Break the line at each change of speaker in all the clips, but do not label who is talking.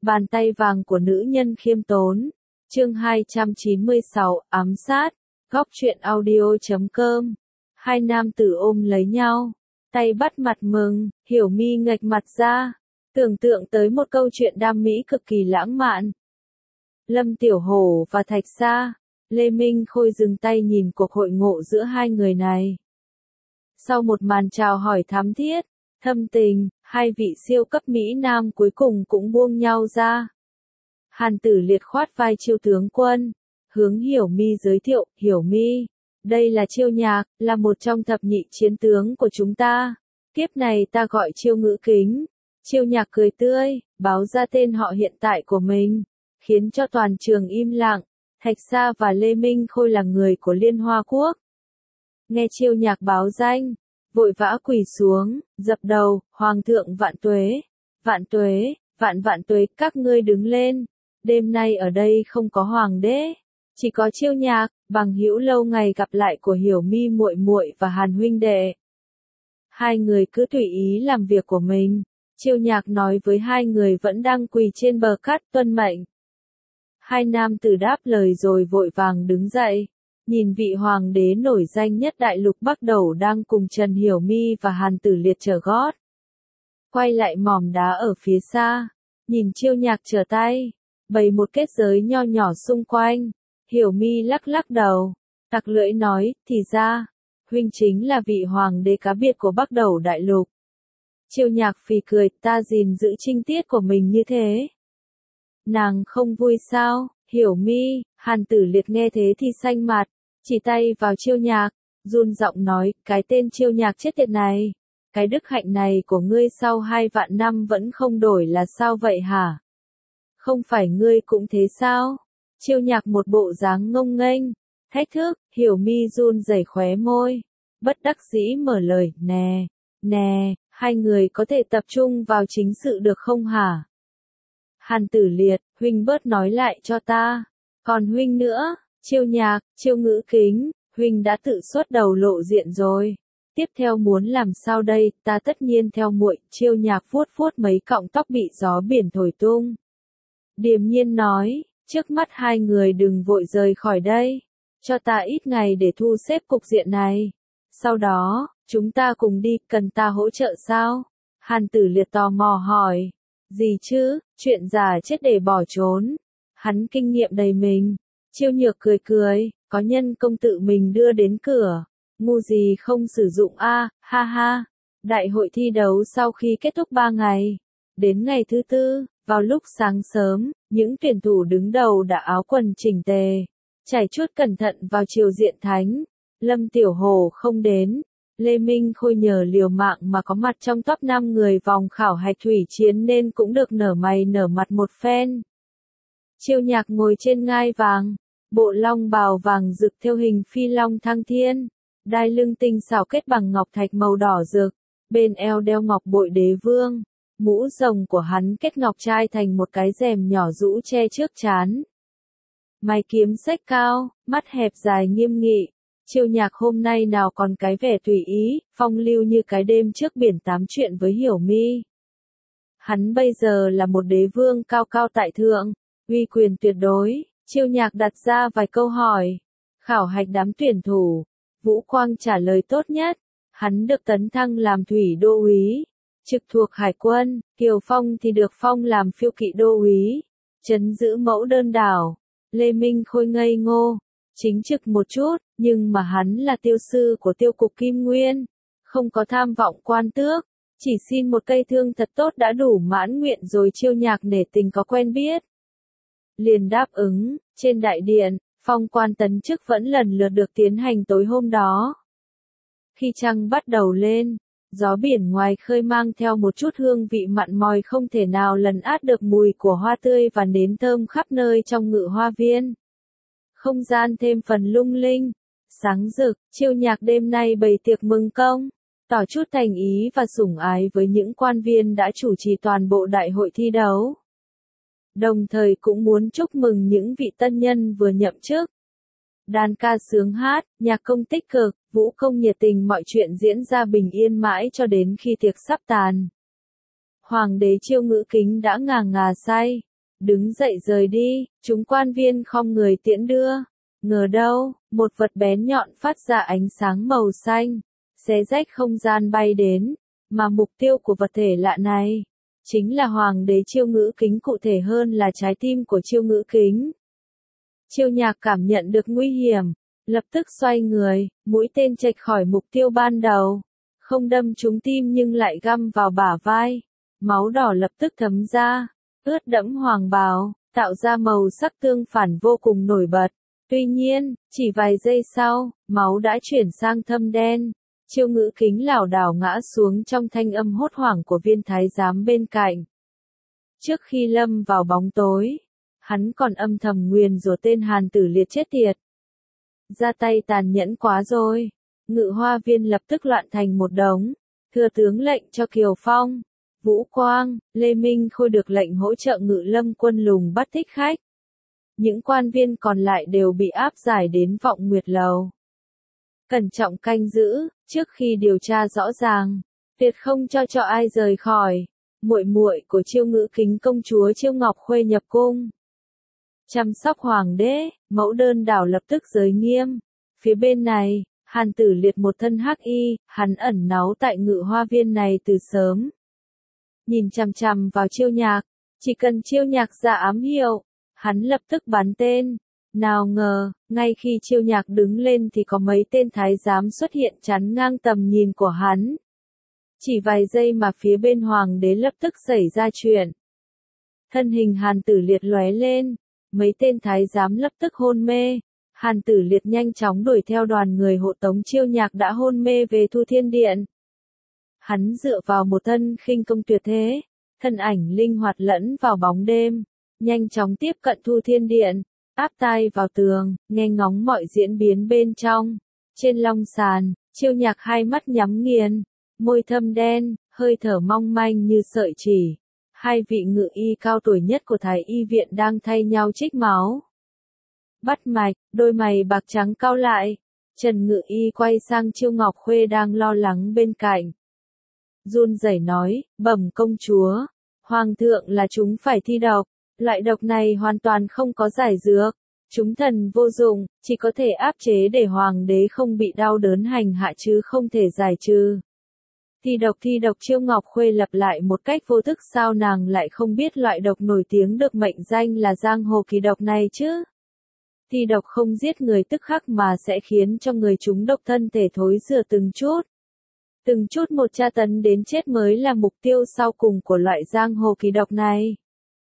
Bàn tay vàng của nữ nhân khiêm tốn. Chương 296, ám sát. Góc truyện audio.com. Hai nam tử ôm lấy nhau, tay bắt mặt mừng, Hiểu Mi nghệch mặt ra, tưởng tượng tới một câu chuyện đam mỹ cực kỳ lãng mạn. Lâm Tiểu Hổ và Thạch Sa, Lê Minh Khôi dừng tay nhìn cuộc hội ngộ giữa hai người này. Sau một màn chào hỏi thắm thiết, thâm tình, hai vị siêu cấp Mỹ Nam cuối cùng cũng buông nhau ra. Hàn Tử Liệt khoát vai Chiêu tướng quân, hướng Hiểu Mi giới thiệu, Hiểu Mi, đây là Chiêu Nhạc, là một trong thập nhị chiến tướng của chúng ta. Kiếp này ta gọi Chiêu Ngữ Kính. Chiêu Nhạc cười tươi, báo ra tên họ hiện tại của mình, khiến cho toàn trường im lặng. Thạch Sa và Lê Minh Khôi là người của Liên Hoa Quốc. Nghe Chiêu Nhạc báo danh, vội vã quỳ xuống, dập đầu, Hoàng thượng vạn tuế, vạn tuế, vạn tuế, các ngươi đứng lên. Đêm nay ở đây không có hoàng đế, chỉ có Chiêu Nhạc, bằng hữu lâu ngày gặp lại của Hiểu Mi muội muội và Hàn huynh đệ. Hai người cứ tùy ý làm việc của mình. Chiêu Nhạc nói với hai người vẫn đang quỳ trên bờ cát, tuân mệnh. Hai nam tử đáp lời rồi vội vàng đứng dậy, nhìn vị hoàng đế nổi danh nhất đại lục Bắc Đầu đang cùng Trần Hiểu Mi và Hàn Tử Liệt trở gót. Quay lại mỏm đá ở phía xa, nhìn Chiêu Nhạc trở tay, bày một kết giới nho nhỏ xung quanh. Hiểu Mi lắc lắc đầu, tặc lưỡi nói, thì ra, huynh chính là vị hoàng đế cá biệt của Bắc Đầu đại lục. Chiêu Nhạc phì cười, ta gìn giữ trinh tiết của mình như thế. Nàng không vui sao? Hiểu Mi, Hàn Tử Liệt nghe thế thì xanh mặt, chỉ tay vào Chiêu Nhạc, run giọng nói, cái tên Chiêu Nhạc chết tiệt này, cái đức hạnh này của ngươi sau 2 vạn năm vẫn không đổi là sao vậy hả? Không phải ngươi cũng thế sao? Chiêu Nhạc một bộ dáng ngông nghênh, thách thức. Hiểu Mi run rẩy khóe môi, bất đắc dĩ mở lời, nè, hai người có thể tập trung vào chính sự được không hả? Hàn Tử Liệt, huynh bớt nói lại cho ta. Còn huynh nữa, Chiêu Nhạc, Chiêu Ngữ Kính, huynh đã tự xuất đầu lộ diện rồi. Tiếp theo muốn làm sao đây, ta tất nhiên theo muội. Chiêu Nhạc vuốt vuốt mấy cọng tóc bị gió biển thổi tung, điềm nhiên nói, trước mắt hai người đừng vội rời khỏi đây, cho ta ít ngày để thu xếp cục diện này. Sau đó, chúng ta cùng đi, cần ta hỗ trợ sao? Hàn Tử Liệt tò mò hỏi. Gì chứ, chuyện già chết để bỏ trốn. Hắn kinh nghiệm đầy mình. Chiêu Nhược cười cười, có nhân công tự mình đưa đến cửa. Ngu gì không sử dụng a, ha ha. Đại hội thi đấu sau khi kết thúc 3 ngày. Đến ngày thứ tư, vào lúc sáng sớm, những tuyển thủ đứng đầu đã áo quần chỉnh tề, trải chuốt cẩn thận vào triều diện thánh. Lâm Tiểu Hổ không đến. Lê Minh Khôi nhờ liều mạng mà có mặt trong top 5 người vòng khảo hạch thủy chiến nên cũng được nở mày nở mặt một phen. Chiêu Nhạc ngồi trên ngai vàng, bộ long bào vàng rực theo hình phi long thăng thiên, đai lưng tinh xảo kết bằng ngọc thạch màu đỏ rực, bên eo đeo ngọc bội đế vương, mũ rồng của hắn kết ngọc trai thành một cái rèm nhỏ rũ che trước trán. Mày kiếm xếch cao, mắt hẹp dài nghiêm nghị. Chiêu Nhạc hôm nay nào còn cái vẻ tùy ý, phong lưu như cái đêm trước biển tám chuyện với Hiểu Mi. Hắn bây giờ là một đế vương cao cao tại thượng, uy quyền tuyệt đối. Chiêu Nhạc đặt ra vài câu hỏi, khảo hạch đám tuyển thủ. Vũ Quang trả lời tốt nhất, hắn được tấn thăng làm thủy đô úy, trực thuộc hải quân. Kiều Phong thì được phong làm phiêu kỵ đô úy, trấn giữ mẫu đơn đảo. Lê Minh Khôi ngây ngô, chính trực một chút, nhưng mà hắn là tiêu sư của tiêu cục Kim Nguyên, không có tham vọng quan tước, chỉ xin một cây thương thật tốt đã đủ mãn nguyện rồi. Chiêu Nhạc nể tình có quen biết, liền đáp ứng. Trên đại điện, phong quan tấn chức vẫn lần lượt được tiến hành tối hôm đó. Khi trăng bắt đầu lên, gió biển ngoài khơi mang theo một chút hương vị mặn mòi không thể nào lấn át được mùi của hoa tươi và nến thơm khắp nơi trong Ngự Hoa Viên. Không gian thêm phần lung linh, sáng rực. Chiêu Nhạc đêm nay bày tiệc mừng công, tỏ chút thành ý và sủng ái với những quan viên đã chủ trì toàn bộ đại hội thi đấu. Đồng thời cũng muốn chúc mừng những vị tân nhân vừa nhậm chức. Đàn ca sướng hát, nhạc công tích cực, vũ công nhiệt tình, mọi chuyện diễn ra bình yên mãi cho đến khi tiệc sắp tàn. Hoàng đế Chiêu Ngữ Kính đã ngà ngà say, đứng dậy rời đi, chúng quan viên khom người tiễn đưa. Ngờ đâu, một vật bén nhọn phát ra ánh sáng màu xanh, xé rách không gian bay đến, mà mục tiêu của vật thể lạ này chính là Hoàng đế Chiêu Ngữ Kính, cụ thể hơn là trái tim của Chiêu Ngữ Kính. Chiêu Nhạc cảm nhận được nguy hiểm, lập tức xoay người, mũi tên chệch khỏi mục tiêu ban đầu, không đâm trúng tim nhưng lại găm vào bả vai. Máu đỏ lập tức thấm ra, ướt đẫm hoàng bào, tạo ra màu sắc tương phản vô cùng nổi bật. Tuy nhiên, chỉ vài giây sau, máu đã chuyển sang thâm đen. Chiêu Ngữ Kính lảo đảo ngã xuống trong thanh âm hốt hoảng của viên thái giám bên cạnh. Trước khi lâm vào bóng tối, hắn còn âm thầm nguyền rủa tên Hàn Tử Liệt chết tiệt. Ra tay tàn nhẫn quá rồi. Ngự hoa viên lập tức loạn thành một đống. Thừa tướng lệnh cho Kiều Phong, Vũ Quang, Lê Minh Khôi được lệnh hỗ trợ Ngự Lâm quân lùng bắt thích khách. Những quan viên còn lại đều bị áp giải đến Vọng Nguyệt Lầu. Cẩn trọng canh giữ, trước khi điều tra rõ ràng, tuyệt không cho ai rời khỏi. Muội muội của Chiêu Ngữ Kính công chúa Chiêu Ngọc Khuê nhập cung. Chăm sóc hoàng đế, mẫu đơn đảo lập tức giới nghiêm. Phía bên này, Hàn Tử Liệt một thân hắc y, hắn ẩn náu tại ngự hoa viên này từ sớm. Nhìn chằm chằm vào Chiêu Nhạc, chỉ cần Chiêu Nhạc ra ám hiệu, hắn lập tức bắn tên. Nào ngờ, ngay khi Chiêu Nhạc đứng lên thì có mấy tên thái giám xuất hiện chắn ngang tầm nhìn của hắn. Chỉ vài giây mà phía bên hoàng đế lập tức xảy ra chuyện. Thân hình Hàn Tử Liệt lóe lên, mấy tên thái giám lập tức hôn mê. Hàn Tử Liệt nhanh chóng đuổi theo đoàn người hộ tống Chiêu Nhạc đã hôn mê về Thu Thiên Điện. Hắn dựa vào một thân khinh công tuyệt thế, thân ảnh linh hoạt lẫn vào bóng đêm, nhanh chóng tiếp cận Thu Thiên Điện, áp tai vào tường, nghe ngóng mọi diễn biến bên trong. Trên long sàn, Chiêu Nhạc hai mắt nhắm nghiền, môi thâm đen, hơi thở mong manh như sợi chỉ. Hai vị ngự y cao tuổi nhất của Thái y viện đang thay nhau trích máu. Bắt mạch, đôi mày bạc trắng cau lại. Trần ngự y quay sang Chiêu Ngọc Khuê đang lo lắng bên cạnh. Run rẩy nói, bẩm công chúa, hoàng thượng là chúng phải thi độc. Loại độc này hoàn toàn không có giải dược. Chúng thần vô dụng, chỉ có thể áp chế để hoàng đế không bị đau đớn hành hạ chứ không thể giải trừ. Thi độc Chiêu Ngọc Khuê lặp lại một cách vô thức, sao nàng lại không biết loại độc nổi tiếng được mệnh danh là giang hồ kỳ độc này chứ? Thi độc không giết người tức khắc mà sẽ khiến cho người chúng độc thân thể thối rữa từng chút một tra tấn đến chết mới là mục tiêu sau cùng của loại giang hồ kỳ độc này.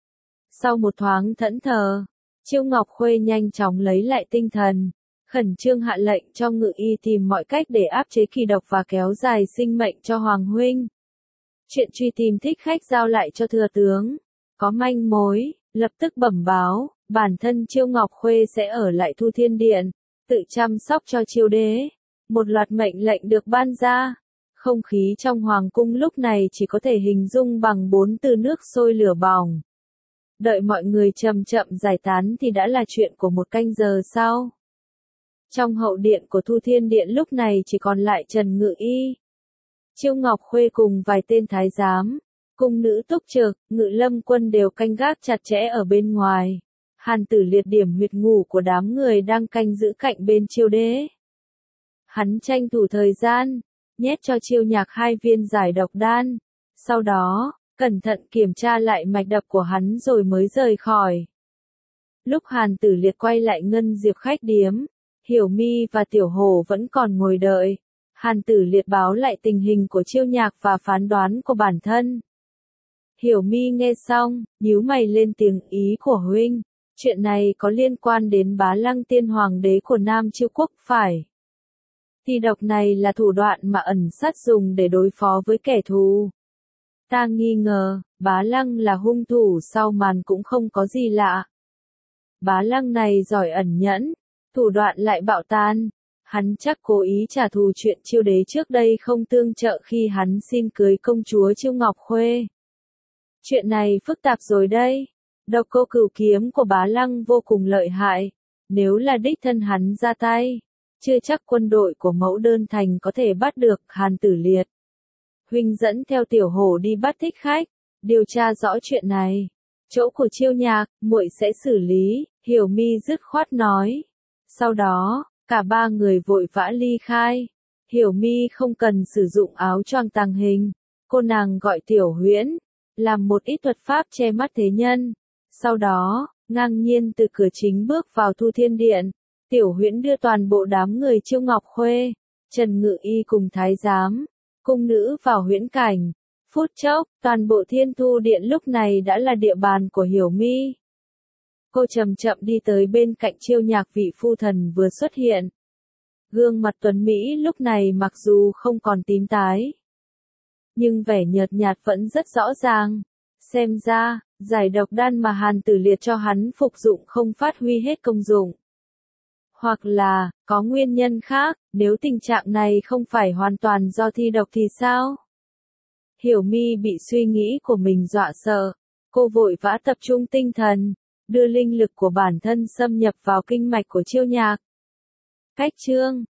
Sau một thoáng thẫn thờ, Chiêu Ngọc Khuê nhanh chóng lấy lại tinh thần, khẩn trương hạ lệnh cho ngự y tìm mọi cách để áp chế kỳ độc và kéo dài sinh mệnh cho Hoàng huynh. Chuyện truy tìm thích khách giao lại cho thừa tướng. Có manh mối, lập tức bẩm báo, bản thân Chiêu Ngọc Khuê sẽ ở lại Thu Thiên Điện, tự chăm sóc cho Chiêu đế. Một loạt mệnh lệnh được ban ra. Không khí trong hoàng cung lúc này chỉ có thể hình dung bằng 4 từ: nước sôi lửa bỏng. Đợi mọi người chậm chậm giải tán thì đã là chuyện của một canh giờ sau. Trong hậu điện của Thu Thiên Điện lúc này chỉ còn lại Trần Ngự Y, Chiêu Ngọc Khuê cùng vài tên thái giám, cung nữ túc trực, Ngự Lâm quân đều canh gác chặt chẽ ở bên ngoài. Hàn Tử Liệt điểm huyệt ngủ của đám người đang canh giữ cạnh bên Chiêu đế. Hắn tranh thủ thời gian, nhét cho Chiêu Nhạc 2 viên giải độc đan, sau đó cẩn thận kiểm tra lại mạch đập của hắn rồi mới rời khỏi. Lúc Hàn Tử Liệt quay lại Ngân Diệp khách điếm, Hiểu Mi và Tiểu Hổ vẫn còn ngồi đợi. Hàn Tử Liệt báo lại tình hình của Chiêu Nhạc và phán đoán của bản thân. Hiểu Mi nghe xong, nhíu mày lên tiếng, ý của huynh, chuyện này có liên quan đến Bá Lăng Tiên Hoàng đế của Nam Chiêu Quốc phải? Thi độc này là thủ đoạn mà ẩn sát dùng để đối phó với kẻ thù. Ta nghi ngờ, Bá Lăng là hung thủ sau màn cũng không có gì lạ. Bá Lăng này giỏi ẩn nhẫn, thủ đoạn lại bạo tan. Hắn chắc cố ý trả thù chuyện Chiêu đế trước đây không tương trợ khi hắn xin cưới công chúa Chiêu Ngọc Khuê. Chuyện này phức tạp rồi đây. Độc cô cửu kiếm của Bá Lăng vô cùng lợi hại. Nếu là đích thân hắn ra tay, chưa chắc quân đội của Mẫu Đơn Thành có thể bắt được. Hàn Tử Liệt, huynh dẫn theo Tiểu Hổ đi bắt thích khách, điều tra rõ chuyện này. Chỗ của Chiêu Nhạc, muội sẽ xử lý, Hiểu Mi dứt khoát nói. Sau đó, cả ba người vội vã ly khai. Hiểu Mi không cần sử dụng áo choàng tàng hình. Cô nàng gọi Tiểu Huyễn, làm một ít thuật pháp che mắt thế nhân. Sau đó, ngang nhiên từ cửa chính bước vào Thu Thiên Điện. Tiểu Huyễn đưa toàn bộ đám người Chiêu Ngọc Khuê, Trần Ngự Y cùng Thái Giám, cung nữ vào huyễn cảnh. Phút chốc, toàn bộ Thiên Thu Điện lúc này đã là địa bàn của Hiểu Mi. Cô chậm chậm đi tới bên cạnh Chiêu Nhạc vị phu thần vừa xuất hiện. Gương mặt tuấn Mỹ lúc này mặc dù không còn tím tái, nhưng vẻ nhợt nhạt vẫn rất rõ ràng. Xem ra, giải độc đan mà Hàn Tử Liệt cho hắn phục dụng không phát huy hết công dụng. Hoặc là, có nguyên nhân khác, nếu tình trạng này không phải hoàn toàn do thi độc thì sao? Hiểu Mi bị suy nghĩ của mình dọa sợ. Cô vội vã tập trung tinh thần, đưa linh lực của bản thân xâm nhập vào kinh mạch của Chiêu Nhạc. Cách chương